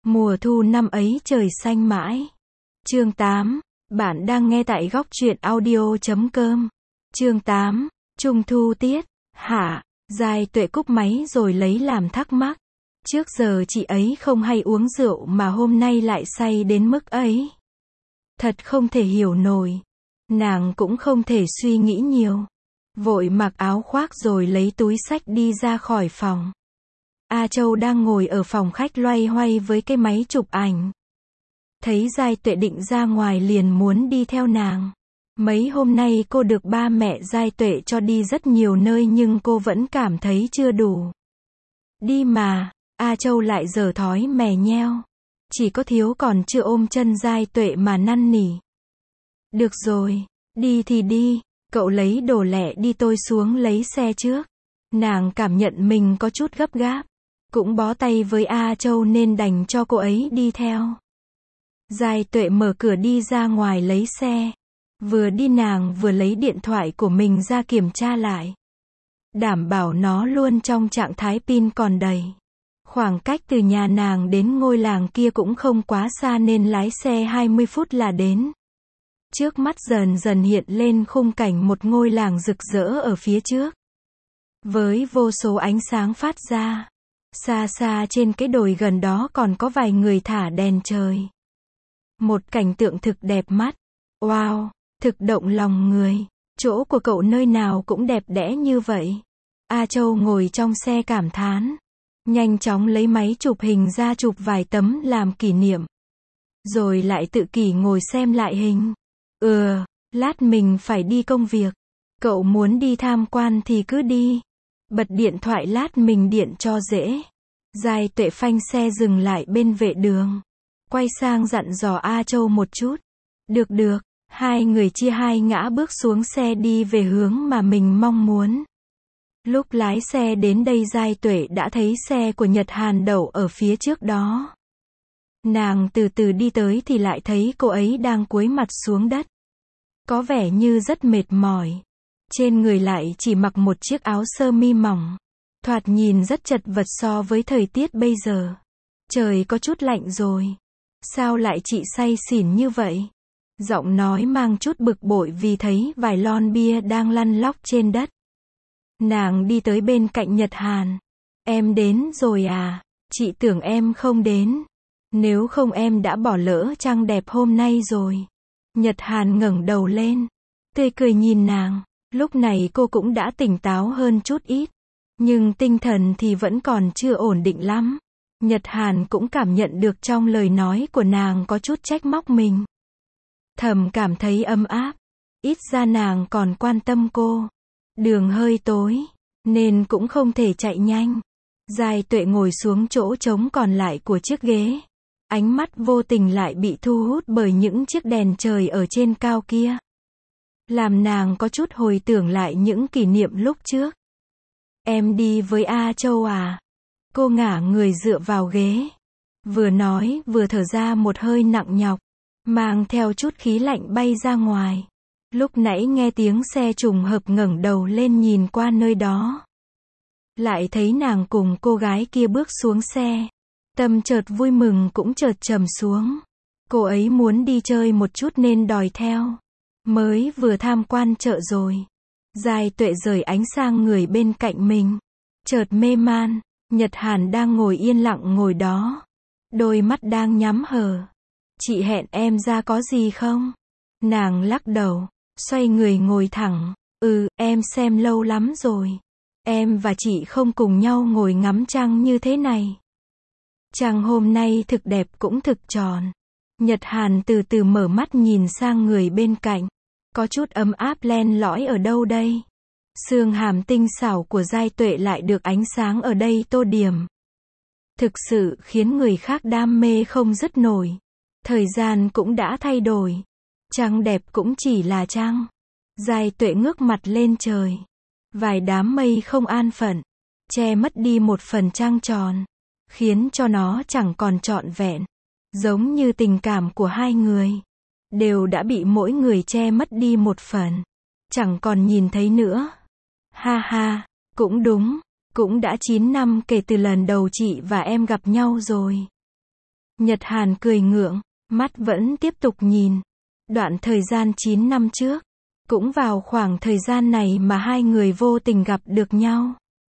Mùa thu năm ấy trời xanh mãi. Chương 8. Bạn đang nghe tại góc truyện audio.com. Chương 8. Trung thu tiết. Hả? Giai Tuệ cúp máy rồi lấy làm thắc mắc. Trước giờ chị ấy không hay uống rượu mà hôm nay lại say đến mức ấy. Thật không thể hiểu nổi. Nàng cũng không thể suy nghĩ nhiều. Vội mặc áo khoác rồi lấy túi xách đi ra khỏi phòng. A Châu đang ngồi ở phòng khách loay hoay với cái máy chụp ảnh. Thấy Giai Tuệ định ra ngoài liền muốn đi theo nàng. Mấy hôm nay cô được ba mẹ Giai Tuệ cho đi rất nhiều nơi nhưng cô vẫn cảm thấy chưa đủ. Đi mà, A Châu lại giở thói mè nheo. Chỉ có thiếu còn chưa ôm chân Giai Tuệ mà năn nỉ. Được rồi, đi thì đi, cậu lấy đồ lẹ đi tôi xuống lấy xe trước. Nàng cảm nhận mình có chút gấp gáp. Cũng bó tay với A Châu nên đành cho cô ấy đi theo. Giai Tuệ mở cửa đi ra ngoài lấy xe. Vừa đi nàng vừa lấy điện thoại của mình ra kiểm tra lại. Đảm bảo nó luôn trong trạng thái pin còn đầy. Khoảng cách từ nhà nàng đến ngôi làng kia cũng không quá xa nên lái xe 20 phút là đến. Trước mắt dần dần hiện lên khung cảnh một ngôi làng rực rỡ ở phía trước. Với vô số ánh sáng phát ra. Xa xa trên cái đồi gần đó còn có vài người thả đèn trời. Một cảnh tượng thực đẹp mắt. Wow, thực động lòng người. Chỗ của cậu nơi nào cũng đẹp đẽ như vậy. A Châu ngồi trong xe cảm thán. Nhanh chóng lấy máy chụp hình ra chụp vài tấm làm kỷ niệm. Rồi lại tự kỷ ngồi xem lại hình. Lát mình phải đi công việc. Cậu muốn đi tham quan thì cứ đi. Bật điện thoại lát mình điện cho dễ. Giai Tuệ phanh xe dừng lại bên vệ đường. Quay sang dặn dò A Châu một chút. Được, hai người chia hai ngã bước xuống xe đi về hướng mà mình mong muốn. Lúc lái xe đến đây Giai Tuệ đã thấy xe của Nhật Hàn đậu ở phía trước đó. Nàng từ từ đi tới thì lại thấy cô ấy đang cúi mặt xuống đất. Có vẻ như rất mệt mỏi. Trên người lại chỉ mặc một chiếc áo sơ mi mỏng. Thoạt nhìn rất chật vật so với thời tiết bây giờ. Trời có chút lạnh rồi. Sao lại chị say xỉn như vậy? Giọng nói mang chút bực bội vì thấy vài lon bia đang lăn lóc trên đất. Nàng đi tới bên cạnh Nhật Hàn. Em đến rồi à? Chị tưởng em không đến. Nếu không em đã bỏ lỡ trăng đẹp hôm nay rồi. Nhật Hàn ngẩng đầu lên. Tươi cười nhìn nàng. Lúc này cô cũng đã tỉnh táo hơn chút ít. Nhưng tinh thần thì vẫn còn chưa ổn định lắm. Nhật Hàn cũng cảm nhận được trong lời nói của nàng có chút trách móc mình. Thầm cảm thấy ấm áp. Ít ra nàng còn quan tâm cô. Đường hơi tối, nên cũng không thể chạy nhanh. Giai Tuệ ngồi xuống chỗ trống còn lại của chiếc ghế. Ánh mắt vô tình lại bị thu hút bởi những chiếc đèn trời ở trên cao kia. Làm nàng có chút hồi tưởng lại những kỷ niệm lúc trước. Em đi với A Châu à? Cô ngả người dựa vào ghế. Vừa nói vừa thở ra một hơi nặng nhọc. Mang theo chút khí lạnh bay ra ngoài. Lúc nãy nghe tiếng xe trùng hợp ngẩng đầu lên nhìn qua nơi đó. Lại thấy nàng cùng cô gái kia bước xuống xe. Tâm chợt vui mừng cũng chợt trầm xuống. Cô ấy muốn đi chơi một chút nên đòi theo. Mới vừa tham quan chợ rồi. Giai Tuệ rời ánh sang người bên cạnh mình. Chợt mê man. Nhật Hàn đang ngồi yên lặng ngồi đó. Đôi mắt đang nhắm hờ. Chị hẹn em ra có gì không? Nàng lắc đầu. Xoay người ngồi thẳng. Em xem lâu lắm rồi. Em và chị không cùng nhau ngồi ngắm trăng như thế này. Trăng hôm nay thực đẹp cũng thực tròn. Nhật Hàn từ từ mở mắt nhìn sang người bên cạnh. Có chút ấm áp len lỏi ở đâu đây? Xương hàm tinh xảo của Giai Tuệ lại được ánh sáng ở đây tô điểm. Thực sự khiến người khác đam mê không dứt nổi. Thời gian cũng đã thay đổi. Trăng đẹp cũng chỉ là trăng. Giai Tuệ ngước mặt lên trời. Vài đám mây không an phận. Che mất đi một phần trăng tròn. Khiến cho nó chẳng còn trọn vẹn. Giống như tình cảm của hai người. Đều đã bị mỗi người che mất đi một phần. Chẳng còn nhìn thấy nữa. Ha ha, cũng đúng. Cũng đã 9 năm kể từ lần đầu chị và em gặp nhau rồi. Nhật Hàn cười ngượng, mắt vẫn tiếp tục nhìn. Đoạn thời gian 9 năm trước, cũng vào khoảng thời gian này mà hai người vô tình gặp được nhau.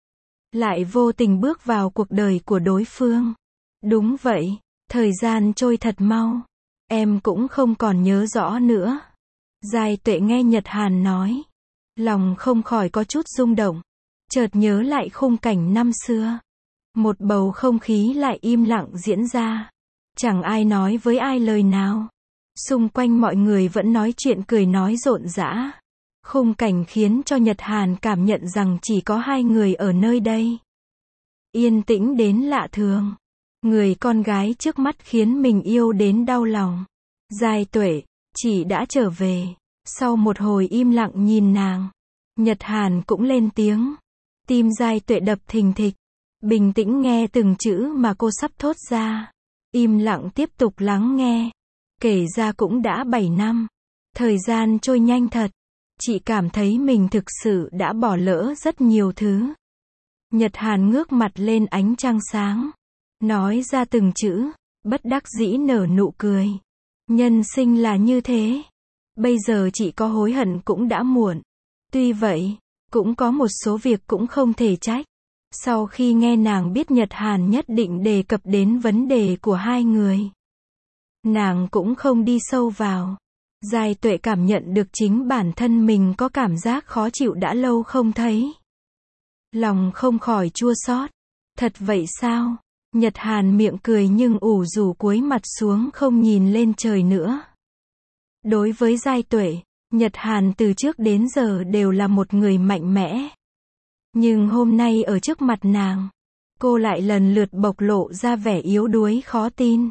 Lại vô tình bước vào cuộc đời của đối phương. Đúng vậy, thời gian trôi thật mau. Em cũng không còn nhớ rõ nữa. Giai Tuệ nghe Nhật Hàn nói. Lòng không khỏi có chút rung động. Chợt nhớ lại khung cảnh năm xưa. Một bầu không khí lại im lặng diễn ra. Chẳng ai nói với ai lời nào. Xung quanh mọi người vẫn nói chuyện cười nói rộn rã. Khung cảnh khiến cho Nhật Hàn cảm nhận rằng chỉ có hai người ở nơi đây. Yên tĩnh đến lạ thường. Người con gái trước mắt khiến mình yêu đến đau lòng. Giai Tuệ, chị đã trở về. Sau một hồi im lặng nhìn nàng, Nhật Hàn cũng lên tiếng. Tim Giai Tuệ đập thình thịch. Bình tĩnh nghe từng chữ mà cô sắp thốt ra. Im lặng tiếp tục lắng nghe. Kể ra cũng đã 7 năm. Thời gian trôi nhanh thật. Chị cảm thấy mình thực sự đã bỏ lỡ rất nhiều thứ. Nhật Hàn ngước mặt lên ánh trăng sáng. Nói ra từng chữ, bất đắc dĩ nở nụ cười. Nhân sinh là như thế. Bây giờ chị có hối hận cũng đã muộn. Tuy vậy, cũng có một số việc cũng không thể trách. Sau khi nghe nàng biết Nhật Hàn nhất định đề cập đến vấn đề của hai người, nàng cũng không đi sâu vào. Giai Tuệ cảm nhận được chính bản thân mình có cảm giác khó chịu đã lâu không thấy. Lòng không khỏi chua xót. Thật vậy sao? Nhật Hàn miệng cười nhưng ủ rũ cúi mặt xuống không nhìn lên trời nữa. Đối với Giai Tuệ, Nhật Hàn từ trước đến giờ đều là một người mạnh mẽ. Nhưng hôm nay ở trước mặt nàng, cô lại lần lượt bộc lộ ra vẻ yếu đuối khó tin.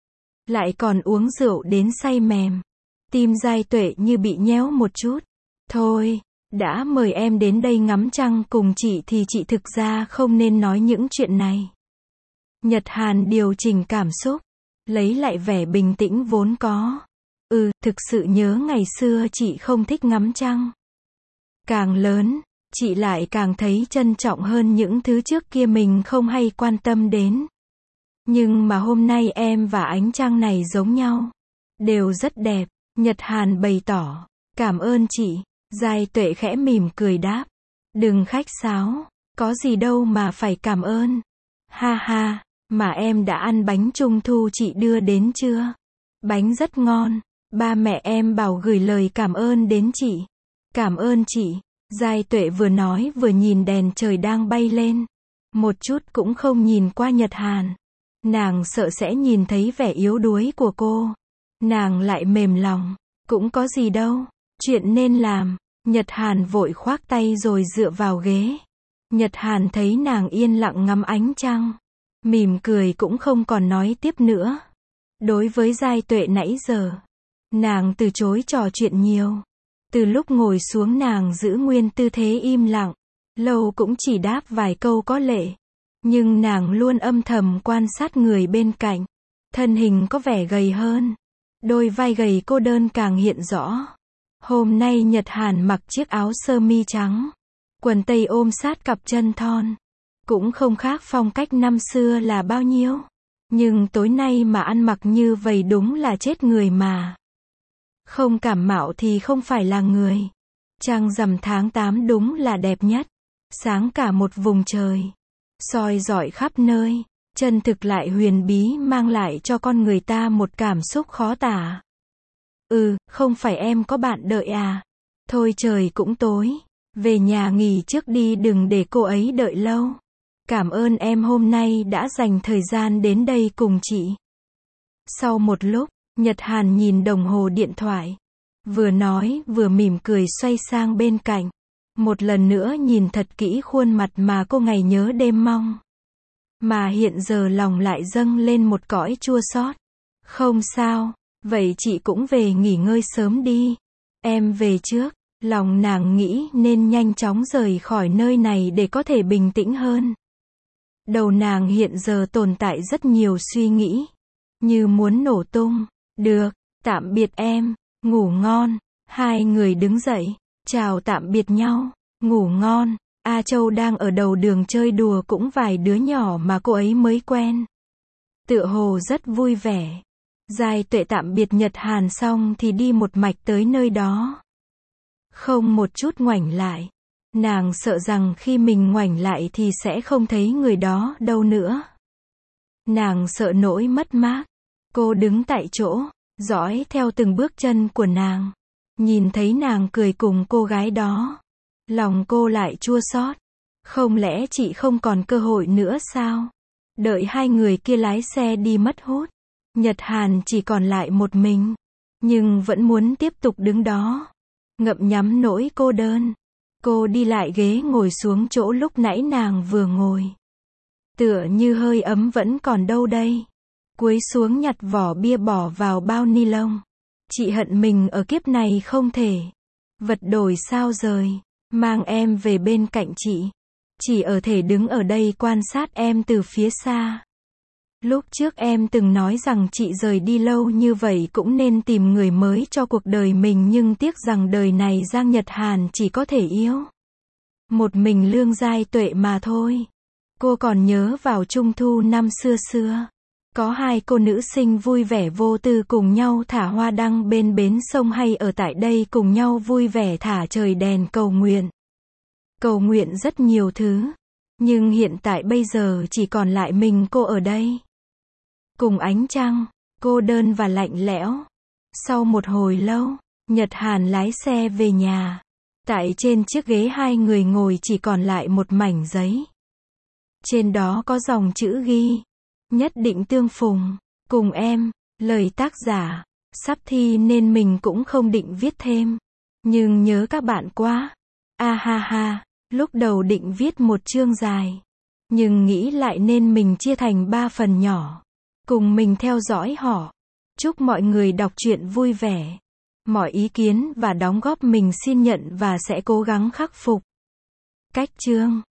Lại còn uống rượu đến say mềm. Tim Giai Tuệ như bị nhéo một chút. Thôi, đã mời em đến đây ngắm trăng cùng chị thì chị thực ra không nên nói những chuyện này. Nhật Hàn điều chỉnh cảm xúc, lấy lại vẻ bình tĩnh vốn có. Thực sự nhớ ngày xưa chị không thích ngắm trăng. Càng lớn, chị lại càng thấy trân trọng hơn những thứ trước kia mình không hay quan tâm đến. Nhưng mà hôm nay em và ánh trăng này giống nhau. Đều rất đẹp. Nhật Hàn bày tỏ. Cảm ơn chị. Giai Tuệ khẽ mỉm cười đáp. Đừng khách sáo. Có gì đâu mà phải cảm ơn. Ha ha, mà em đã ăn bánh trung thu chị đưa đến chưa? Bánh rất ngon. Ba mẹ em bảo gửi lời cảm ơn đến chị. Cảm ơn chị. Giai Tuệ vừa nói vừa nhìn đèn trời đang bay lên. Một chút cũng không nhìn qua Nhật Hàn. Nàng sợ sẽ nhìn thấy vẻ yếu đuối của cô. Nàng lại mềm lòng. Cũng có gì đâu. Chuyện nên làm. Nhật Hàn vội khoác tay rồi dựa vào ghế. Nhật Hàn thấy nàng yên lặng ngắm ánh trăng. Mỉm cười cũng không còn nói tiếp nữa. Đối với Giai Tuệ nãy giờ, nàng từ chối trò chuyện nhiều. Từ lúc ngồi xuống nàng giữ nguyên tư thế im lặng. Lâu cũng chỉ đáp vài câu có lệ. Nhưng nàng luôn âm thầm quan sát người bên cạnh. Thân hình có vẻ gầy hơn. Đôi vai gầy cô đơn càng hiện rõ. Hôm nay Nhật Hàn mặc chiếc áo sơ mi trắng. Quần tây ôm sát cặp chân thon. Cũng không khác phong cách năm xưa là bao nhiêu. Nhưng tối nay mà ăn mặc như vậy đúng là chết người mà. Không cảm mạo thì không phải là người. Trăng rằm tháng 8 đúng là đẹp nhất. Sáng cả một vùng trời. Soi rọi khắp nơi. Chân thực lại huyền bí mang lại cho con người ta một cảm xúc khó tả. Không phải em có bạn đợi à? Thôi trời cũng tối. Về nhà nghỉ trước đi đừng để cô ấy đợi lâu. Cảm ơn em hôm nay đã dành thời gian đến đây cùng chị. Sau một lúc, Nhật Hàn nhìn đồng hồ điện thoại. Vừa nói vừa mỉm cười xoay sang bên cạnh. Một lần nữa nhìn thật kỹ khuôn mặt mà cô ngày nhớ đêm mong. Mà hiện giờ lòng lại dâng lên một cõi chua xót. Không sao, vậy chị cũng về nghỉ ngơi sớm đi. Em về trước. Lòng nàng nghĩ nên nhanh chóng rời khỏi nơi này để có thể bình tĩnh hơn. Đầu nàng hiện giờ tồn tại rất nhiều suy nghĩ. Như muốn nổ tung. Được, tạm biệt em, ngủ ngon. Hai người đứng dậy, chào tạm biệt nhau, ngủ ngon. A Châu đang ở đầu đường chơi đùa cũng vài đứa nhỏ mà cô ấy mới quen. tựa hồ rất vui vẻ. Giai Tuệ tạm biệt Nhật Hàn xong thì đi một mạch tới nơi đó. Không một chút ngoảnh lại. Nàng sợ rằng khi mình ngoảnh lại thì sẽ không thấy người đó đâu nữa. Nàng sợ nỗi mất mát. Cô đứng tại chỗ, dõi theo từng bước chân của nàng. Nhìn thấy nàng cười cùng cô gái đó. Lòng cô lại chua xót. Không lẽ chị không còn cơ hội nữa sao? Đợi hai người kia lái xe đi mất hút. Nhật Hàn chỉ còn lại một mình. Nhưng vẫn muốn tiếp tục đứng đó. Ngậm nhắm nỗi cô đơn. Cô đi lại ghế ngồi xuống chỗ lúc nãy nàng vừa ngồi. Tựa như hơi ấm vẫn còn đâu đây. Cúi xuống nhặt vỏ bia bỏ vào bao ni lông. Chị hận mình ở kiếp này không thể. Vật đổi sao rời. Mang em về bên cạnh chị. Chỉ ở thể đứng ở đây quan sát em từ phía xa. Lúc trước em từng nói rằng chị rời đi lâu như vậy cũng nên tìm người mới cho cuộc đời mình, nhưng tiếc rằng đời này Giang Nhật Hàn chỉ có thể yêu một mình Lương Giai Tuệ mà thôi. Cô còn nhớ vào Trung thu năm xưa xưa. Có hai cô nữ sinh vui vẻ vô tư cùng nhau thả hoa đăng bên bến sông, hay ở tại đây cùng nhau vui vẻ thả trời đèn cầu nguyện. Cầu nguyện rất nhiều thứ. Nhưng hiện tại bây giờ chỉ còn lại mình cô ở đây. Cùng ánh trăng, cô đơn và lạnh lẽo. Sau một hồi lâu, Nhật Hàn lái xe về nhà. Tại trên chiếc ghế hai người ngồi chỉ còn lại một mảnh giấy. Trên đó có dòng chữ ghi. Nhất định tương phùng. Cùng em. Lời tác giả. Sắp thi nên mình cũng không định viết thêm. Nhưng nhớ các bạn quá. A ha ha. Lúc đầu định viết một chương dài. Nhưng nghĩ lại nên mình chia thành 3 phần nhỏ. Cùng mình theo dõi họ. Chúc mọi người đọc truyện vui vẻ. Mọi ý kiến và đóng góp mình xin nhận và sẽ cố gắng khắc phục. Cách chương